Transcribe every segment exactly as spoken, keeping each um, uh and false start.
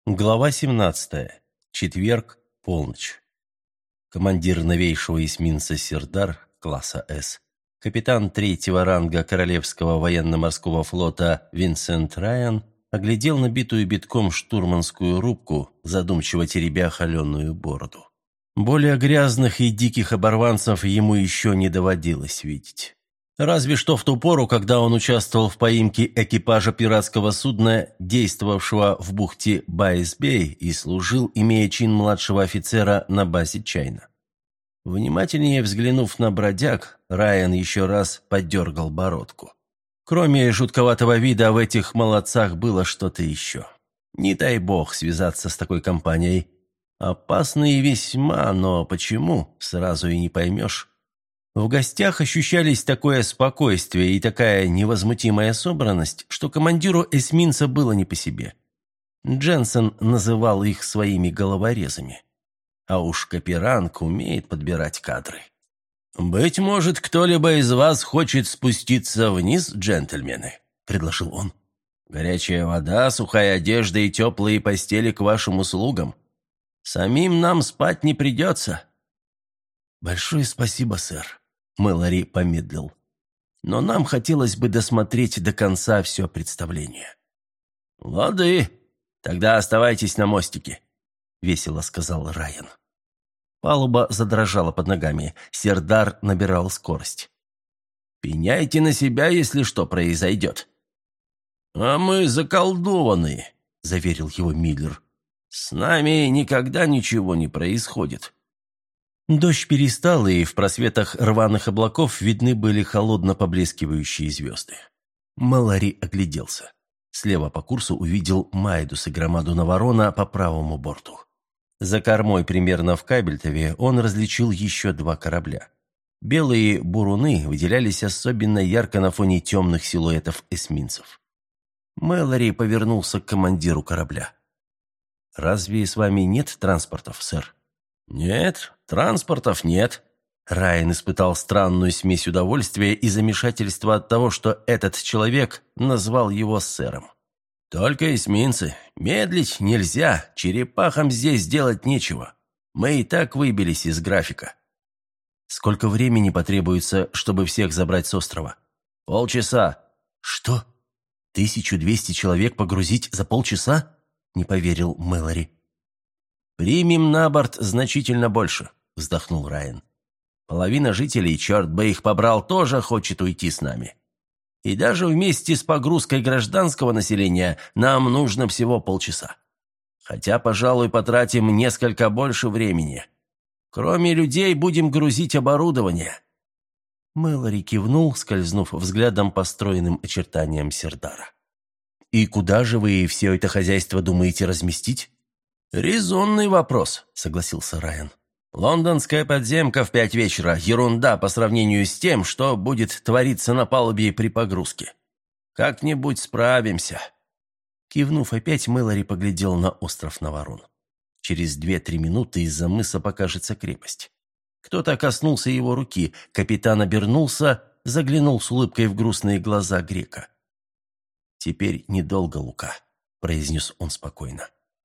Глава семнадцатая. Четверг, полночь. Командир новейшего эсминца «Сердар» класса «С», капитан третьего ранга Королевского военно-морского флота Винсент Райан оглядел набитую битком штурманскую рубку, задумчиво теребя холеную бороду. Более грязных и диких оборванцев ему еще не доводилось видеть. Разве что в ту пору, когда он участвовал в поимке экипажа пиратского судна, действовавшего в бухте Байс-Бей, и служил, имея чин младшего офицера на базе Чайна. Внимательнее взглянув на бродяг, Райан еще раз подергал бородку. Кроме жутковатого вида, в этих молодцах было что-то еще. Не дай бог связаться с такой компанией. Опасные весьма, но почему, сразу и не поймешь. В гостях ощущались такое спокойствие и такая невозмутимая собранность, что командиру эсминца было не по себе. Дженсен называл их своими головорезами. А уж Каперанг умеет подбирать кадры. «Быть может, кто-либо из вас хочет спуститься вниз, джентльмены?» – предложил он. «Горячая вода, сухая одежда и теплые постели к вашим услугам. Самим нам спать не придется». «Большое спасибо, сэр», — Мэлори помедлил. «Но нам хотелось бы досмотреть до конца все представление». «Лады, тогда оставайтесь на мостике», — весело сказал Райан. Палуба задрожала под ногами, Сердар набирал скорость. «Пеняйте на себя, если что произойдет». «А мы заколдованы», — заверил его Миллер. «С нами никогда ничего не происходит». Дождь перестал, и в просветах рваных облаков видны были холодно поблескивающие звезды. Мэлори огляделся. Слева по курсу увидел Майдус и громаду Наварона по правому борту. За кормой, примерно в кабельтове, он различил еще два корабля. Белые буруны выделялись особенно ярко на фоне темных силуэтов эсминцев. Мэлори повернулся к командиру корабля. «Разве с вами нет транспортов, сэр?» «Нет, транспортов нет». Райан испытал странную смесь удовольствия и замешательства от того, что этот человек назвал его сэром. «Только эсминцы. Медлить нельзя, черепахам здесь делать нечего. Мы и так выбились из графика». «Сколько времени потребуется, чтобы всех забрать с острова?» «Полчаса». «Что? тысячу двести человек погрузить за полчаса?» – не поверил Мэлори. «Примем на борт значительно больше», – вздохнул Райан. «Половина жителей, черт бы их побрал, тоже хочет уйти с нами. И даже вместе с погрузкой гражданского населения нам нужно всего полчаса. Хотя, пожалуй, потратим несколько больше времени. Кроме людей будем грузить оборудование». Мэлори кивнул, скользнув взглядом по стройным очертаниям Сердара. «И куда же вы все это хозяйство думаете разместить?» «Резонный вопрос», — согласился Райан. «Лондонская подземка в пять вечера — ерунда по сравнению с тем, что будет твориться на палубе при погрузке. Как-нибудь справимся». Кивнув опять, Мэлори поглядел на остров Наварон. Через две-три минуты из-за мыса покажется крепость. Кто-то коснулся его руки, капитан обернулся, заглянул с улыбкой в грустные глаза грека. «Теперь недолго, Лука», — произнес он спокойно.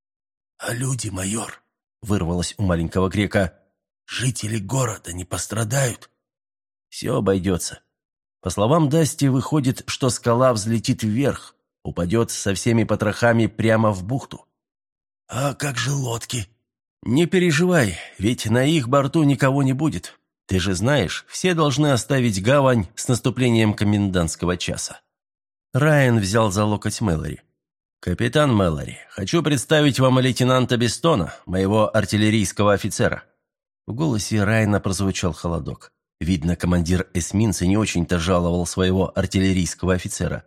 «А люди, майор?» — вырвалось у маленького грека. «Жители города не пострадают?» «Все обойдется. По словам Дасти, выходит, что скала взлетит вверх, упадет со всеми потрохами прямо в бухту». «А как же лодки?» «Не переживай, ведь на их борту никого не будет. Ты же знаешь, все должны оставить гавань с наступлением комендантского часа». Райан взял за локоть Мэлори. «Капитан Мэлори, хочу представить вам лейтенанта Бестона, моего артиллерийского офицера». В голосе Райана прозвучал холодок. Видно, командир эсминца не очень-то жаловал своего артиллерийского офицера.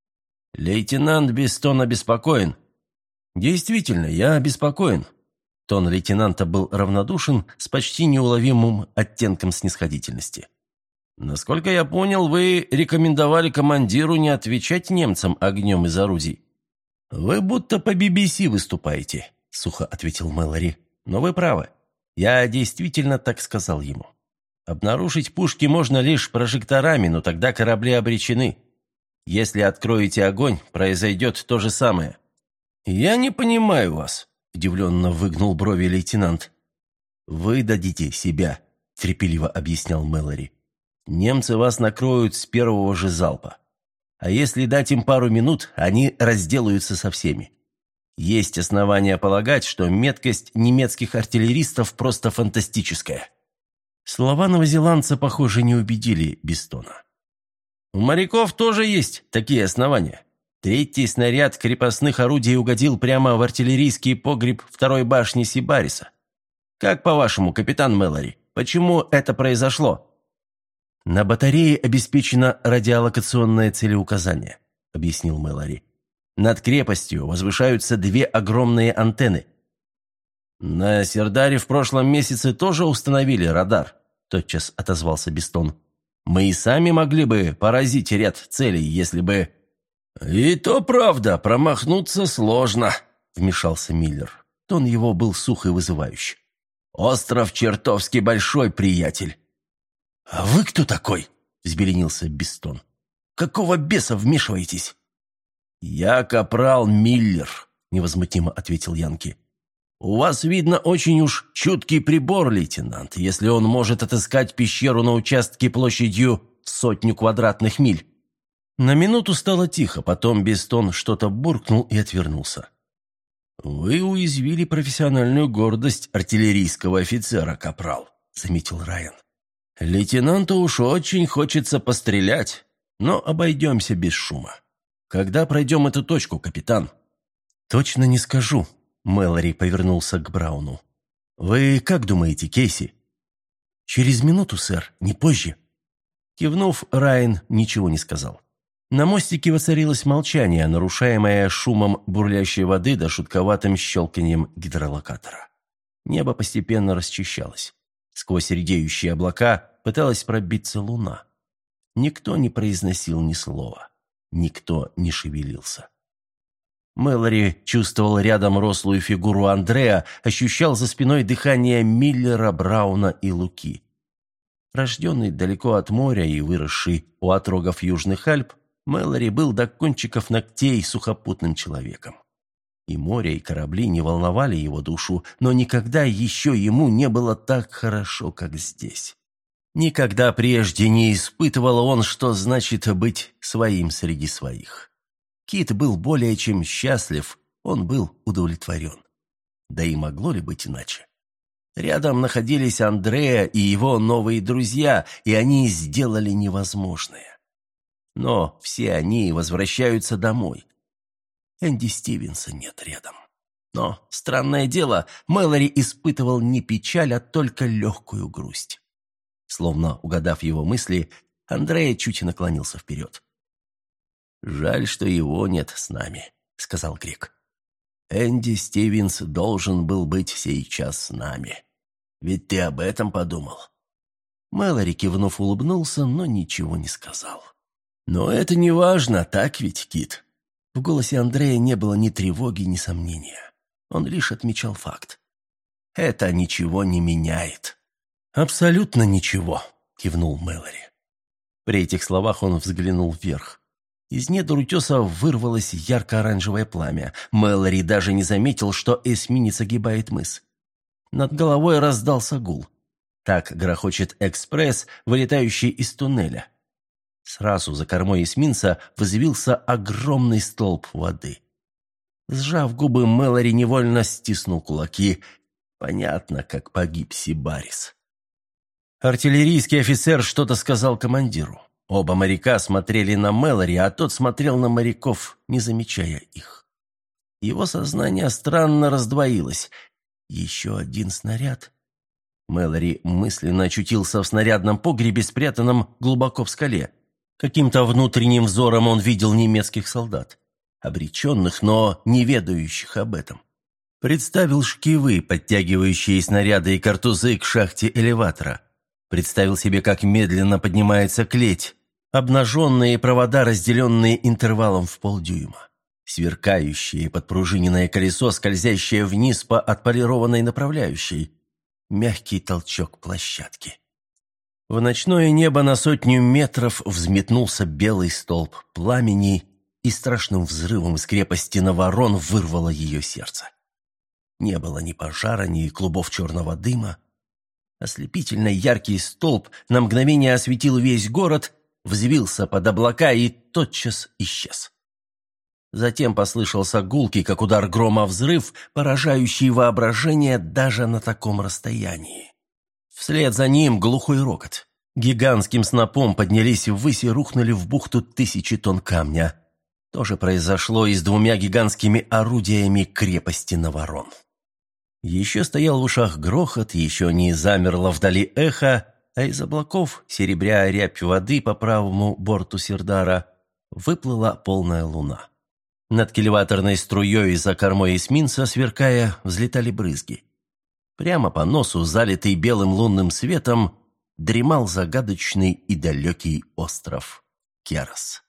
«Лейтенант Бестон обеспокоен». «Действительно, я обеспокоен». Тон лейтенанта был равнодушен, с почти неуловимым оттенком снисходительности. «Насколько я понял, вы рекомендовали командиру не отвечать немцам огнем из орудий». «Вы будто по би би си выступаете», — сухо ответил Мэлори. «Но вы правы. Я действительно так сказал ему. Обнаружить пушки можно лишь прожекторами, но тогда корабли обречены. Если откроете огонь, произойдет то же самое». «Я не понимаю вас», – удивленно выгнул брови лейтенант. «Вы дадите себя», – терпеливо объяснял Мэлори. «Немцы вас накроют с первого же залпа. А если дать им пару минут, они разделаются со всеми. Есть основания полагать, что меткость немецких артиллеристов просто фантастическая». Слова новозеландца, похоже, не убедили Бестона. «У моряков тоже есть такие основания. Третий снаряд крепостных орудий угодил прямо в артиллерийский погреб второй башни Сибариса. Как по-вашему, капитан Мэлори, почему это произошло?» «На батарее обеспечено радиолокационное целеуказание», — объяснил Мэлори. «Над крепостью возвышаются две огромные антенны». «На Сердаре в прошлом месяце тоже установили радар», — тотчас отозвался Бестон. «Мы и сами могли бы поразить ряд целей, если бы...» «И то правда, промахнуться сложно», — вмешался Миллер. Тон его был сух и вызывающий. «Остров чертовски большой, приятель». «А вы кто такой?» — взбеленился Бестон. «Какого беса вмешиваетесь?» «Я капрал Миллер», — невозмутимо ответил Янки. «У вас, видно, очень уж чуткий прибор, лейтенант, если он может отыскать пещеру на участке площадью сотню квадратных миль». На минуту стало тихо, потом Бестон что-то буркнул и отвернулся. «Вы уязвили профессиональную гордость артиллерийского офицера, капрал», — заметил Райан. «Лейтенанту уж очень хочется пострелять, но обойдемся без шума. Когда пройдем эту точку, капитан?» «Точно не скажу», — Мэлори повернулся к Брауну. «Вы как думаете, Кейси?» «Через минуту, сэр, не позже». Кивнув, Райан ничего не сказал. На мостике воцарилось молчание, нарушаемое шумом бурлящей воды да шутковатым щелканьем гидролокатора. Небо постепенно расчищалось. Сквозь редеющие облака пыталась пробиться луна. Никто не произносил ни слова. Никто не шевелился. Мэлори чувствовал рядом рослую фигуру Андреа, ощущал за спиной дыхание Миллера, Брауна и Луки. Рожденный далеко от моря и выросший у отрогов Южных Альп, Мэлори был до кончиков ногтей сухопутным человеком. И море, и корабли не волновали его душу, но никогда еще ему не было так хорошо, как здесь. Никогда прежде не испытывал он, что значит быть своим среди своих. Кит был более чем счастлив, он был удовлетворен. Да и могло ли быть иначе? Рядом находились Андреа и его новые друзья, и они сделали невозможное. Но все они возвращаются домой. Энди Стивенса нет рядом. Но, странное дело, Мэлори испытывал не печаль, а только легкую грусть. Словно угадав его мысли, Андреа чуть наклонился вперед. «Жаль, что его нет с нами», — сказал Грек. «Энди Стивенс должен был быть сейчас с нами. Ведь ты об этом подумал?» Мэлори, кивнув, улыбнулся, но ничего не сказал. «Но это не важно, так ведь, Кит?» В голосе Андрея не было ни тревоги, ни сомнения. Он лишь отмечал факт. «Это ничего не меняет». «Абсолютно ничего», — кивнул Мэлори. При этих словах он взглянул вверх. Из недр утеса вырвалось ярко-оранжевое пламя. Мэлори даже не заметил, что эсминец огибает мыс. Над головой раздался гул. Так грохочет экспресс, вылетающий из туннеля. Сразу за кормой эсминца взвился огромный столб воды. Сжав губы, Мэлори невольно стиснул кулаки. Понятно, как погиб Сибарис. Артиллерийский офицер что-то сказал командиру. Оба моряка смотрели на Мэлори, а тот смотрел на моряков, не замечая их. Его сознание странно раздвоилось. Еще один снаряд. Мэлори мысленно очутился в снарядном погребе, спрятанном глубоко в скале. Каким-то внутренним взором он видел немецких солдат, обреченных, но не ведающих об этом. Представил шкивы, подтягивающие снаряды и картузы к шахте элеватора. Представил себе, как медленно поднимается клеть, обнаженные провода, разделенные интервалом в полдюйма, сверкающее подпружиненное колесо, скользящее вниз по отполированной направляющей, мягкий толчок площадки. В ночное небо на сотню метров взметнулся белый столб пламени, и страшным взрывом из крепости Наварон вырвало ее сердце. Не было ни пожара, ни клубов черного дыма. Ослепительно яркий столб на мгновение осветил весь город, взвился под облака и тотчас исчез. Затем послышался гулкий, как удар грома, взрыв, поражающий воображение даже на таком расстоянии. Вслед за ним глухой рокот. Гигантским снопом поднялись ввысь и рухнули в бухту тысячи тонн камня. То же произошло и с двумя гигантскими орудиями крепости Наварон. Еще стоял в ушах грохот, еще не замерло вдали эхо, а из облаков, серебря рябь воды по правому борту Сирдара, выплыла полная луна. Над кильваторной струей за кормой эсминца, сверкая, взлетали брызги. Прямо по носу, залитый белым лунным светом, дремал загадочный и далекий остров Керос.